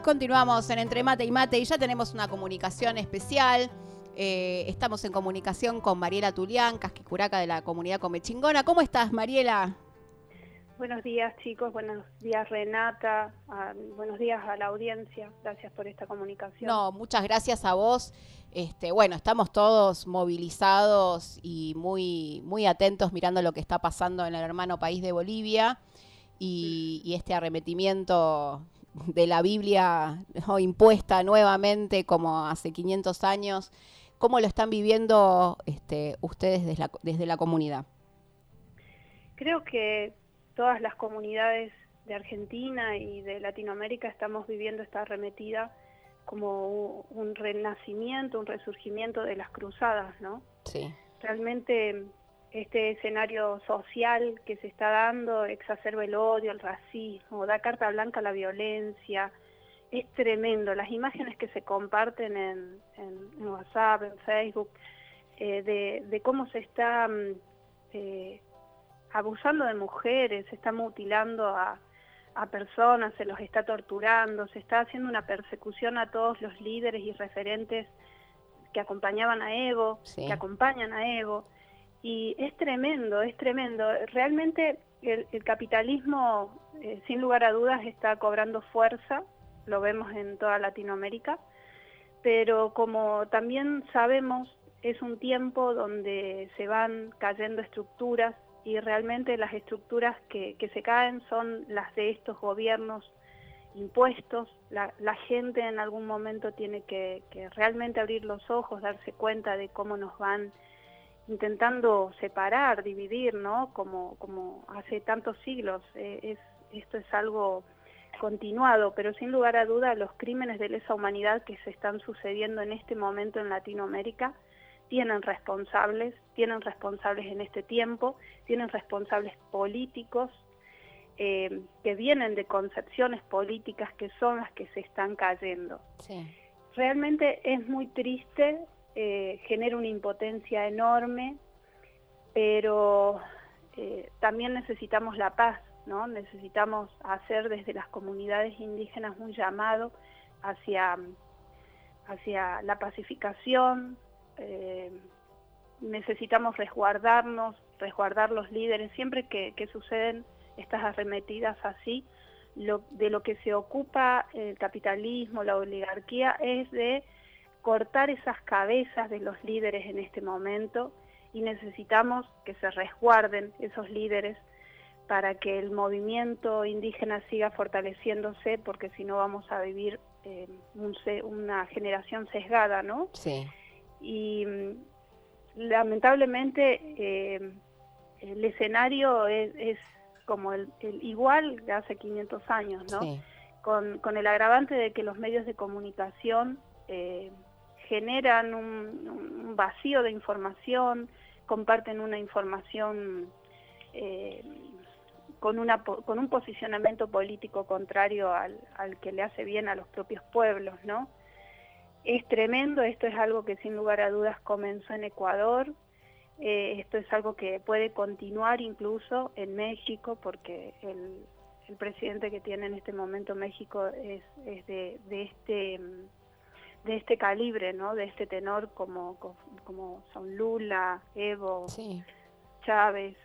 Continuamos en Entre Mate y Mate y ya tenemos una comunicación especial. Estamos en comunicación con Mariela Tulián, casquicuraca de la comunidad Comechingona. ¿Cómo estás, Mariela? Buenos días, chicos. Buenos días, Renata. Buenos días a la audiencia. Gracias por esta comunicación. No, muchas gracias a vos. Bueno, estamos todos movilizados y muy atentos mirando lo que está pasando en el hermano país de Bolivia y este arremetimiento de la Biblia, ¿no?, impuesta nuevamente como hace 500 años. ¿Cómo lo están viviendo ustedes desde la comunidad? Creo que todas las comunidades de Argentina y de Latinoamérica estamos viviendo esta arremetida como un renacimiento, un resurgimiento de las cruzadas, ¿no? Sí. Realmente este escenario social que se está dando exacerba el odio, el racismo, da carta blanca a la violencia. Es tremendo. Las imágenes que se comparten en WhatsApp, en Facebook, de cómo se está abusando de mujeres, se está mutilando a personas, se los está torturando, se está haciendo una persecución a todos los líderes y referentes que acompañaban a Evo, Sí. que acompañan a Evo. Y es tremendo, es tremendo. Realmente el capitalismo, sin lugar a dudas, está cobrando fuerza, lo vemos en toda Latinoamérica, pero como también sabemos, es un tiempo donde se van cayendo estructuras y realmente las estructuras que se caen son las de estos gobiernos impuestos. La gente en algún momento tiene que realmente abrir los ojos, darse cuenta de cómo nos van intentando separar, dividir, ¿no? Como hace tantos siglos. Esto es algo continuado, pero sin lugar a duda los crímenes de lesa humanidad que se están sucediendo en este momento en Latinoamérica tienen responsables en este tiempo, tienen responsables políticos que vienen de concepciones políticas que son las que se están cayendo. Sí. Realmente es muy triste, genera una impotencia enorme, pero también necesitamos la paz, ¿no? Necesitamos hacer desde las comunidades indígenas un llamado hacia la pacificación. Necesitamos resguardar los líderes. Siempre que suceden estas arremetidas así, de lo que se ocupa el capitalismo, la oligarquía, es de cortar esas cabezas de los líderes en este momento, y necesitamos que se resguarden esos líderes para que el movimiento indígena siga fortaleciéndose, porque si no vamos a vivir una generación sesgada, ¿no? Sí. Y lamentablemente el escenario es como el igual de hace 500 años, ¿no? Sí. Con el agravante de que los medios de comunicación generan un vacío de información, comparten una información con un posicionamiento político contrario al que le hace bien a los propios pueblos, ¿no? Es tremendo. Esto es algo que sin lugar a dudas comenzó en Ecuador. Esto es algo que puede continuar incluso en México, porque el presidente que tiene en este momento México es de este calibre, ¿no? De este tenor, como son Lula, Evo, Sí. Chávez,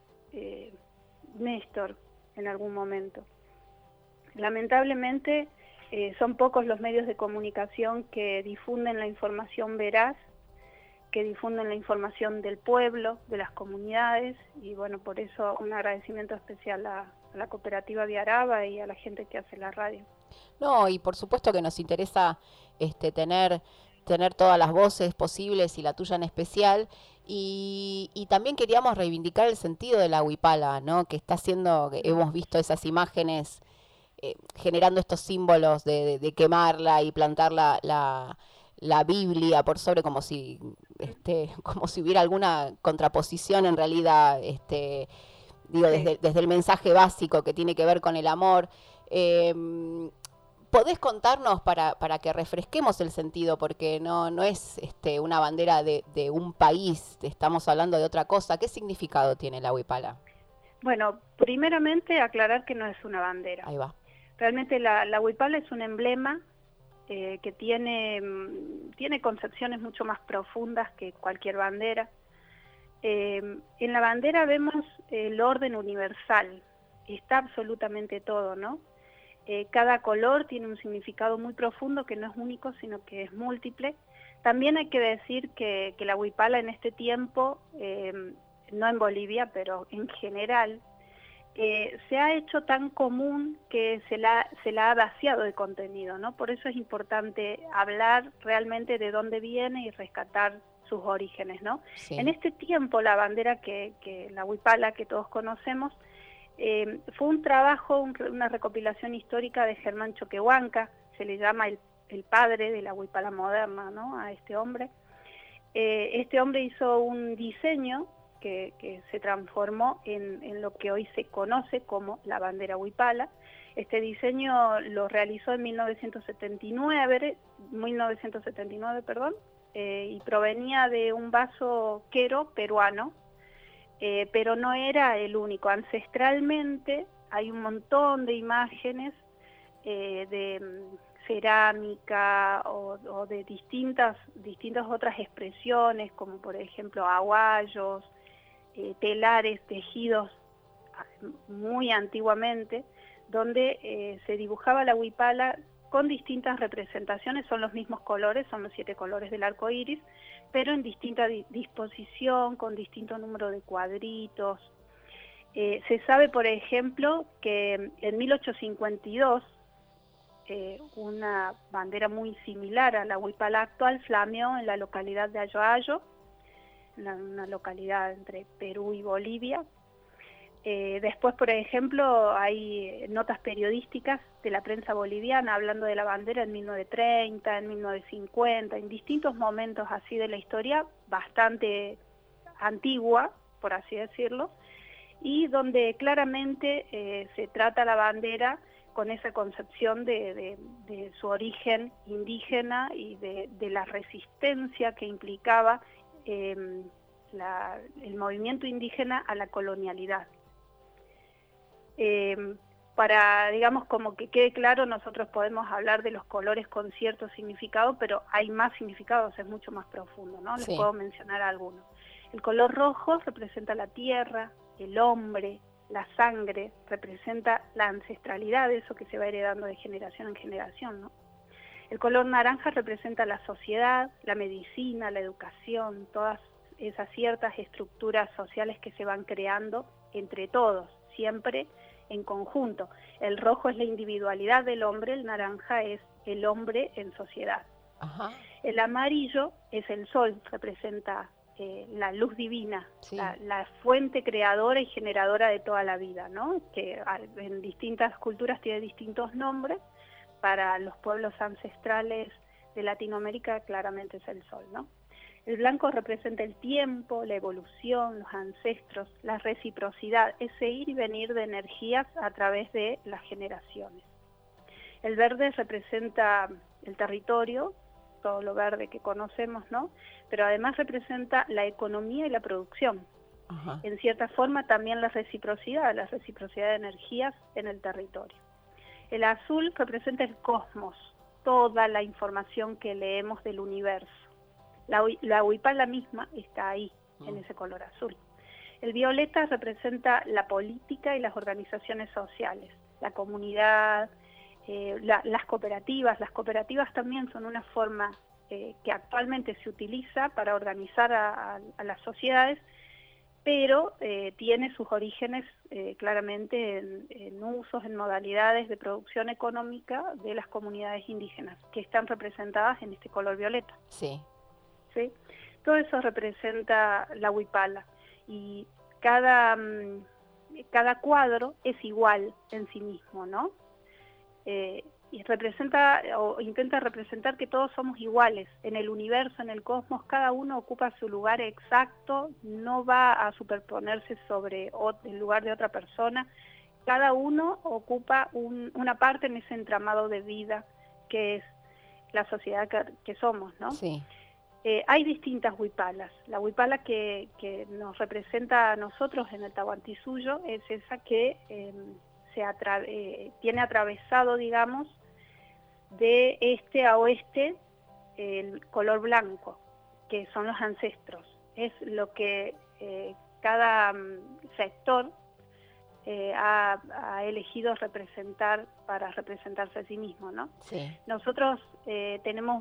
Néstor en algún momento. Lamentablemente son pocos los medios de comunicación que difunden la información veraz, que difunden la información del pueblo, de las comunidades, y bueno, por eso un agradecimiento especial a la cooperativa Viaraba y a la gente que hace la radio. No, y por supuesto que nos interesa tener todas las voces posibles y la tuya en especial, y también queríamos reivindicar el sentido de la huipala, ¿no? Que está haciendo, que hemos visto esas imágenes generando estos símbolos de quemarla y plantar la Biblia por sobre, como si hubiera alguna contraposición en realidad, digo, Sí. desde el mensaje básico que tiene que ver con el amor. ¿Podés contarnos para que refresquemos el sentido? Porque no es una bandera de un país, estamos hablando de otra cosa. ¿Qué significado tiene la huipala? Bueno, primeramente aclarar que no es una bandera. Ahí va. Realmente la huipala es un emblema que tiene concepciones mucho más profundas que cualquier bandera. En la bandera vemos el orden universal, está absolutamente todo, ¿no? Cada color tiene un significado muy profundo que no es único, sino que es múltiple. También hay que decir que la huipala en este tiempo, no en Bolivia, pero en general, se ha hecho tan común que se la ha vaciado de contenido, ¿no? Por eso es importante hablar realmente de dónde viene y rescatar sus orígenes, ¿no? Sí. En este tiempo la bandera la huipala que todos conocemos, fue un trabajo, una recopilación histórica de Germán Choquehuanca, se le llama el padre de la huipala moderna, ¿no? A este hombre. Este hombre hizo un diseño que se transformó en lo que hoy se conoce como la bandera huipala. Este diseño lo realizó en 1979, y provenía de un vaso quero peruano, pero no era el único. Ancestralmente hay un montón de imágenes de cerámica o de distintas otras expresiones, como por ejemplo aguayos, telares tejidos muy antiguamente, donde se dibujaba la huipala con distintas representaciones, son los mismos colores, son los 7 colores del arco iris, pero en distinta disposición, con distinto número de cuadritos. Se sabe, por ejemplo, que en 1852, una bandera muy similar a la huipala actual flameó en la localidad de Ayoayo, una localidad entre Perú y Bolivia. Después, por ejemplo, hay notas periodísticas de la prensa boliviana hablando de la bandera en 1930, en 1950, en distintos momentos así de la historia, bastante antigua, por así decirlo, y donde claramente se trata la bandera con esa concepción de su origen indígena y de la resistencia que implicaba el movimiento indígena a la colonialidad. Para, digamos, como que quede claro, nosotros podemos hablar de los colores con cierto significado, pero hay más significados, es mucho más profundo, ¿no? Sí. Les puedo mencionar algunos. El color rojo representa la tierra, el hombre, la sangre, representa la ancestralidad, eso que se va heredando de generación en generación, ¿no? El color naranja representa la sociedad, la medicina, la educación, todas esas ciertas estructuras sociales que se van creando entre todos, siempre en conjunto. El rojo es la individualidad del hombre, el naranja es el hombre en sociedad. Ajá. El amarillo es el sol, representa la luz divina, Sí. la fuente creadora y generadora de toda la vida, ¿no? Que en distintas culturas tiene distintos nombres. Para los pueblos ancestrales de Latinoamérica claramente es el sol, ¿no? El blanco representa el tiempo, la evolución, los ancestros, la reciprocidad, ese ir y venir de energías a través de las generaciones. El verde representa el territorio, todo lo verde que conocemos, ¿no? Pero además representa la economía y la producción. Ajá. En cierta forma también la reciprocidad de energías en el territorio. El azul representa el cosmos, toda la información que leemos del universo. La huipala misma está ahí, en ese color azul. El violeta representa la política y las organizaciones sociales, la comunidad, las cooperativas. Las cooperativas también son una forma que actualmente se utiliza para organizar a las sociedades, pero tiene sus orígenes claramente en usos, en modalidades de producción económica de las comunidades indígenas, que están representadas en este color violeta. Sí. ¿Sí? Todo eso representa la huipala, y cada cuadro es igual en sí mismo, ¿no? Y representa o intenta representar que todos somos iguales en el universo, en el cosmos. Cada uno ocupa su lugar exacto, no va a superponerse sobre el lugar de otra persona. Cada uno ocupa una parte en ese entramado de vida que es la sociedad que somos, ¿no? Sí. Hay distintas huipalas. La huipala que nos representa a nosotros en el Tahuantinsuyo es esa que tiene atravesado, digamos, de este a oeste el color blanco, que son los ancestros. Es lo que cada sector ha elegido representar para representarse a sí mismo, ¿no? Sí. Nosotros tenemos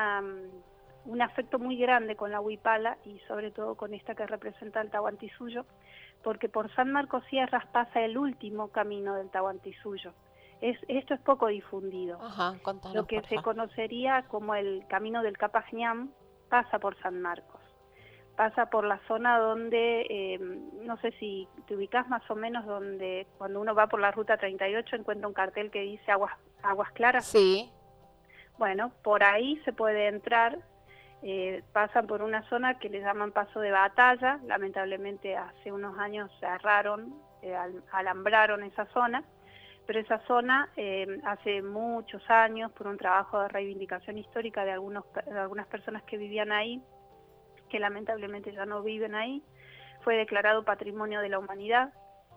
un afecto muy grande con la huipala y sobre todo con esta que representa el Tahuantinsuyo, porque por San Marcos Sierras pasa el último camino del Tahuantinsuyo. Esto es poco difundido. Ajá, contanos, Lo que se conocería como el camino del Capajñán pasa por San Marcos. Pasa por la zona donde, no sé si te ubicás más o menos, donde cuando uno va por la ruta 38 encuentra un cartel que dice aguas claras. Sí. Bueno, por ahí se puede entrar. Pasan por una zona que le llaman Paso de Batalla. Lamentablemente hace unos años cerraron, alambraron esa zona, pero esa zona hace muchos años, por un trabajo de reivindicación histórica de algunas personas que vivían ahí, que lamentablemente ya no viven ahí, fue declarado Patrimonio de la Humanidad.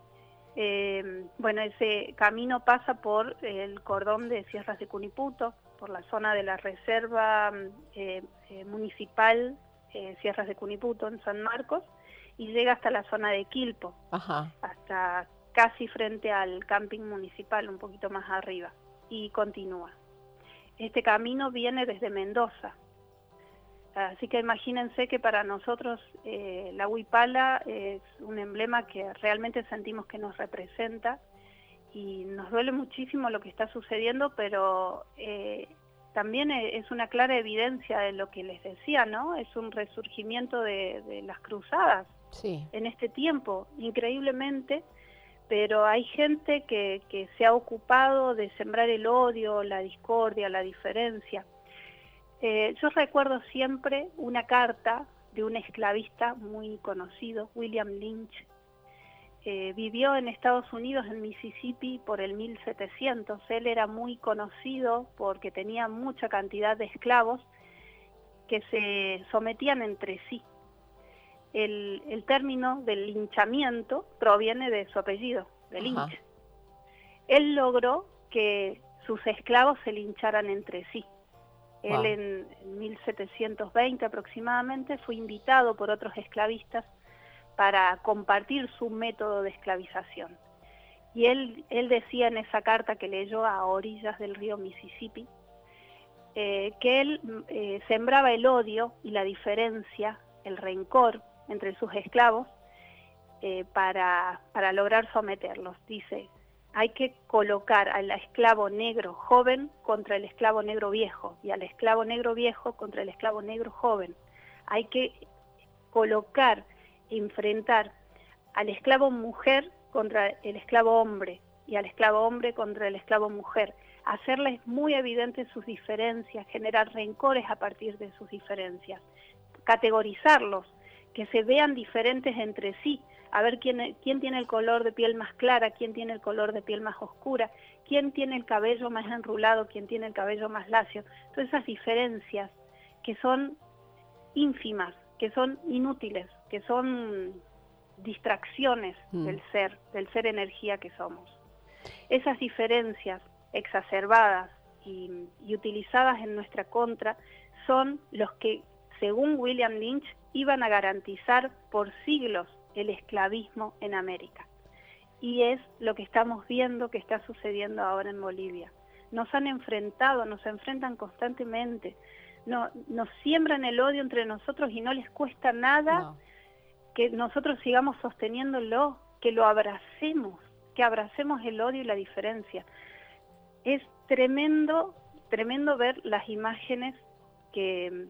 Bueno, ese camino pasa por el cordón de Sierras de Cuniputo, por la zona de la Reserva Municipal Sierras de Cuniputo en San Marcos, y llega hasta la zona de Quilpo, Ajá. hasta casi frente al camping municipal, un poquito más arriba, y continúa. Este camino viene desde Mendoza, así que imagínense que para nosotros la huipala es un emblema que realmente sentimos que nos representa, y nos duele muchísimo lo que está sucediendo, pero también es una clara evidencia de lo que les decía, ¿no? Es un resurgimiento de las cruzadas. Sí. En este tiempo, increíblemente, pero hay gente que se ha ocupado de sembrar el odio, la discordia, la diferencia. Yo recuerdo siempre una carta de un esclavista muy conocido, William Lynch. Vivió en Estados Unidos, en Mississippi, por el 1700. Él era muy conocido porque tenía mucha cantidad de esclavos que se sometían entre sí. El término del linchamiento proviene de su apellido, de Lynch. Ajá. Él logró que sus esclavos se lincharan entre sí. Wow. Él en 1720 aproximadamente fue invitado por otros esclavistas para compartir su método de esclavización. Y él decía en esa carta que leyó a orillas del río Mississippi, que él sembraba el odio y la diferencia, el rencor entre sus esclavos para lograr someterlos. Dice, hay que colocar al esclavo negro joven contra el esclavo negro viejo, y al esclavo negro viejo contra el esclavo negro joven. Hay que colocar, enfrentar al esclavo mujer contra el esclavo hombre, y al esclavo hombre contra el esclavo mujer. Hacerles muy evidentes sus diferencias, generar rencores a partir de sus diferencias, categorizarlos, que se vean diferentes entre sí, a ver quién tiene el color de piel más clara, quién tiene el color de piel más oscura, quién tiene el cabello más enrulado, quién tiene el cabello más lacio. Todas esas diferencias que son ínfimas, que son inútiles, que son distracciones del ser energía que somos. Esas diferencias exacerbadas y utilizadas en nuestra contra son los que, según William Lynch, iban a garantizar por siglos el esclavismo en América. Y es lo que estamos viendo que está sucediendo ahora en Bolivia. Nos han enfrentado, nos enfrentan constantemente, nos siembran el odio entre nosotros y no les cuesta nada que nosotros sigamos sosteniéndolo, que lo abracemos, que abracemos el odio y la diferencia. Es tremendo, tremendo ver las imágenes que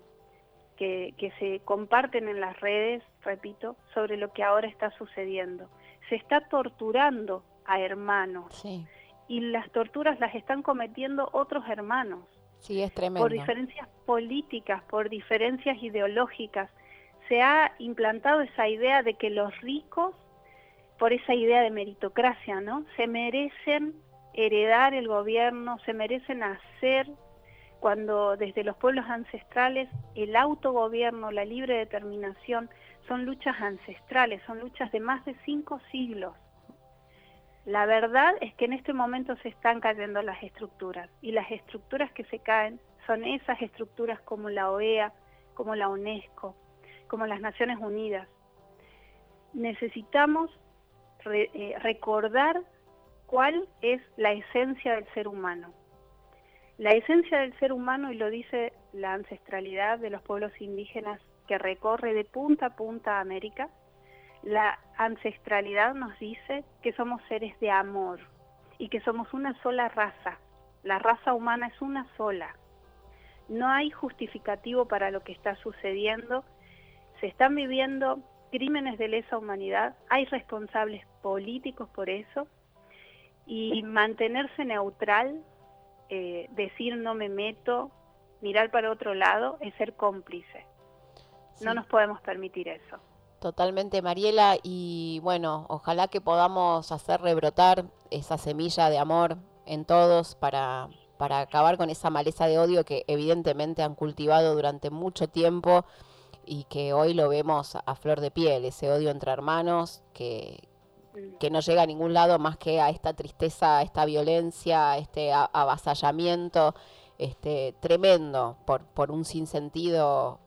se comparten en las redes, repito, sobre lo que ahora está sucediendo. Se está torturando a hermanos, sí, y las torturas las están cometiendo otros hermanos. Sí, es tremendo. Por diferencias políticas, por diferencias ideológicas. Se ha implantado esa idea de que los ricos, por esa idea de meritocracia, ¿no?, se merecen heredar el gobierno, se merecen hacer, cuando desde los pueblos ancestrales el autogobierno, la libre determinación son luchas ancestrales, son luchas de más de 5 siglos. La verdad es que en este momento se están cayendo las estructuras, y las estructuras que se caen son esas estructuras como la OEA, como la UNESCO, como las Naciones Unidas. Necesitamos recordar cuál es la esencia del ser humano. La esencia del ser humano, y lo dice la ancestralidad de los pueblos indígenas que recorre de punta a punta América, la ancestralidad nos dice que somos seres de amor y que somos una sola raza. La raza humana es una sola. No hay justificativo para lo que está sucediendo. Se están viviendo crímenes de lesa humanidad, hay responsables políticos por eso, y mantenerse neutral, decir no me meto, mirar para otro lado, es ser cómplice. Sí. No nos podemos permitir eso. Totalmente, Mariela, y bueno, ojalá que podamos hacer rebrotar esa semilla de amor en todos para acabar con esa maleza de odio que evidentemente han cultivado durante mucho tiempo y que hoy lo vemos a flor de piel, ese odio entre hermanos que no llega a ningún lado más que a esta tristeza, a esta violencia, a este avasallamiento tremendo por un sinsentido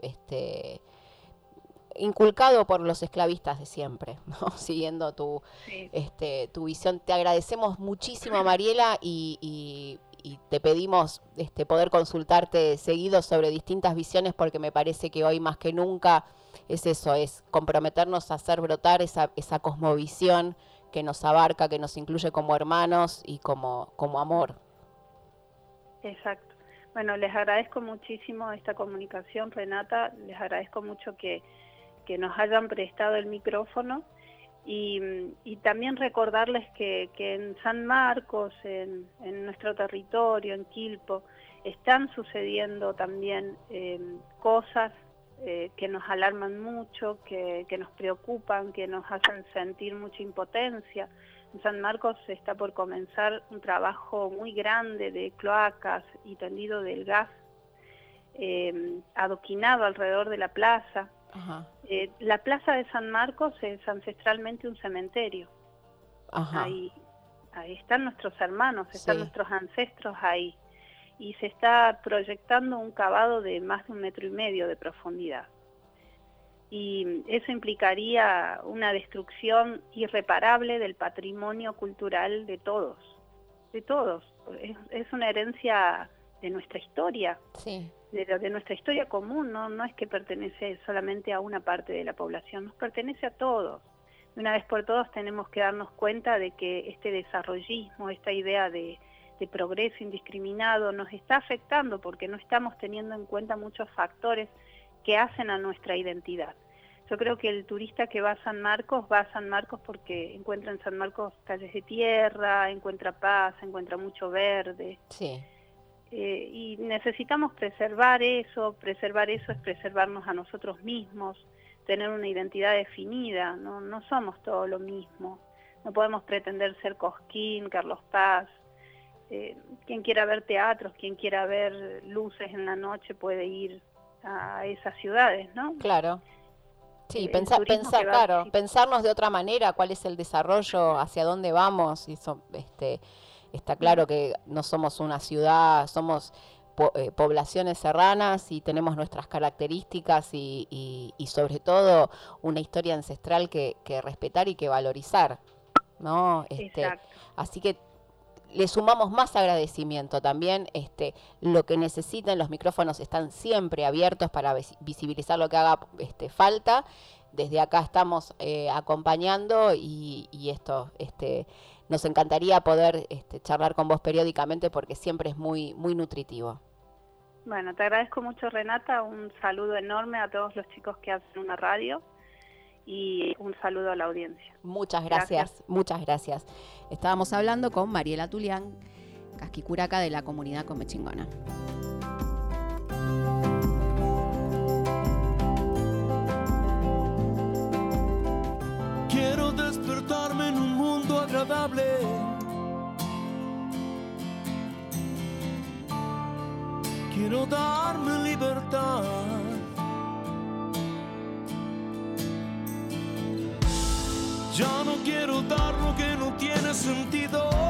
inculcado por los esclavistas de siempre, ¿no? Siguiendo tu visión. Te agradecemos muchísimo, Mariela, y te pedimos poder consultarte seguido sobre distintas visiones, porque me parece que hoy más que nunca es eso, es comprometernos a hacer brotar esa cosmovisión que nos abarca, que nos incluye como hermanos y como amor. Exacto. Bueno, les agradezco muchísimo esta comunicación, Renata, les agradezco mucho que nos hayan prestado el micrófono, y también recordarles que en San Marcos, en nuestro territorio, en Quilpo, están sucediendo también cosas que nos alarman mucho, que nos preocupan, que nos hacen sentir mucha impotencia. En San Marcos está por comenzar un trabajo muy grande de cloacas y tendido del gas adoquinado alrededor de la plaza. Ajá. La plaza de San Marcos es ancestralmente un cementerio. Ajá. Ahí están nuestros hermanos, están nuestros ancestros ahí. Y se está proyectando un cavado de más de 1,5 metros de profundidad. Y eso implicaría una destrucción irreparable del patrimonio cultural de todos. De todos. Es una herencia de nuestra historia. Sí. De nuestra historia común, no es que pertenece solamente a una parte de la población, nos pertenece a todos. De una vez por todas tenemos que darnos cuenta de que este desarrollismo, esta idea de progreso indiscriminado nos está afectando porque no estamos teniendo en cuenta muchos factores que hacen a nuestra identidad. Yo creo que el turista que va a San Marcos porque encuentra en San Marcos calles de tierra, encuentra paz, encuentra mucho verde. Sí. Y necesitamos preservar eso es preservarnos a nosotros mismos, tener una identidad definida, no somos todo lo mismo, no podemos pretender ser Cosquín, Carlos Paz. Quien quiera ver teatros, quien quiera ver luces en la noche puede ir a esas ciudades, ¿no? Claro. Sí, pensarnos de otra manera, cuál es el desarrollo, hacia dónde vamos, y está claro que no somos una ciudad, somos poblaciones serranas y tenemos nuestras características y sobre todo una historia ancestral que respetar y que valorizar, ¿no? Exacto. Así que le sumamos más agradecimiento también, lo que necesiten, los micrófonos están siempre abiertos para visibilizar lo que haga falta. Desde acá estamos acompañando y esto, nos encantaría poder charlar con vos periódicamente porque siempre es muy, muy nutritivo. Bueno, te agradezco mucho, Renata, un saludo enorme a todos los chicos que hacen una radio y un saludo a la audiencia. Muchas gracias. Muchas gracias. Estábamos hablando con Mariela Tulián, casquicuraca de la comunidad comechingona. Quiero despertarme en un mundo agradable. Quiero darme libertad. Ya no quiero dar lo que no tiene sentido.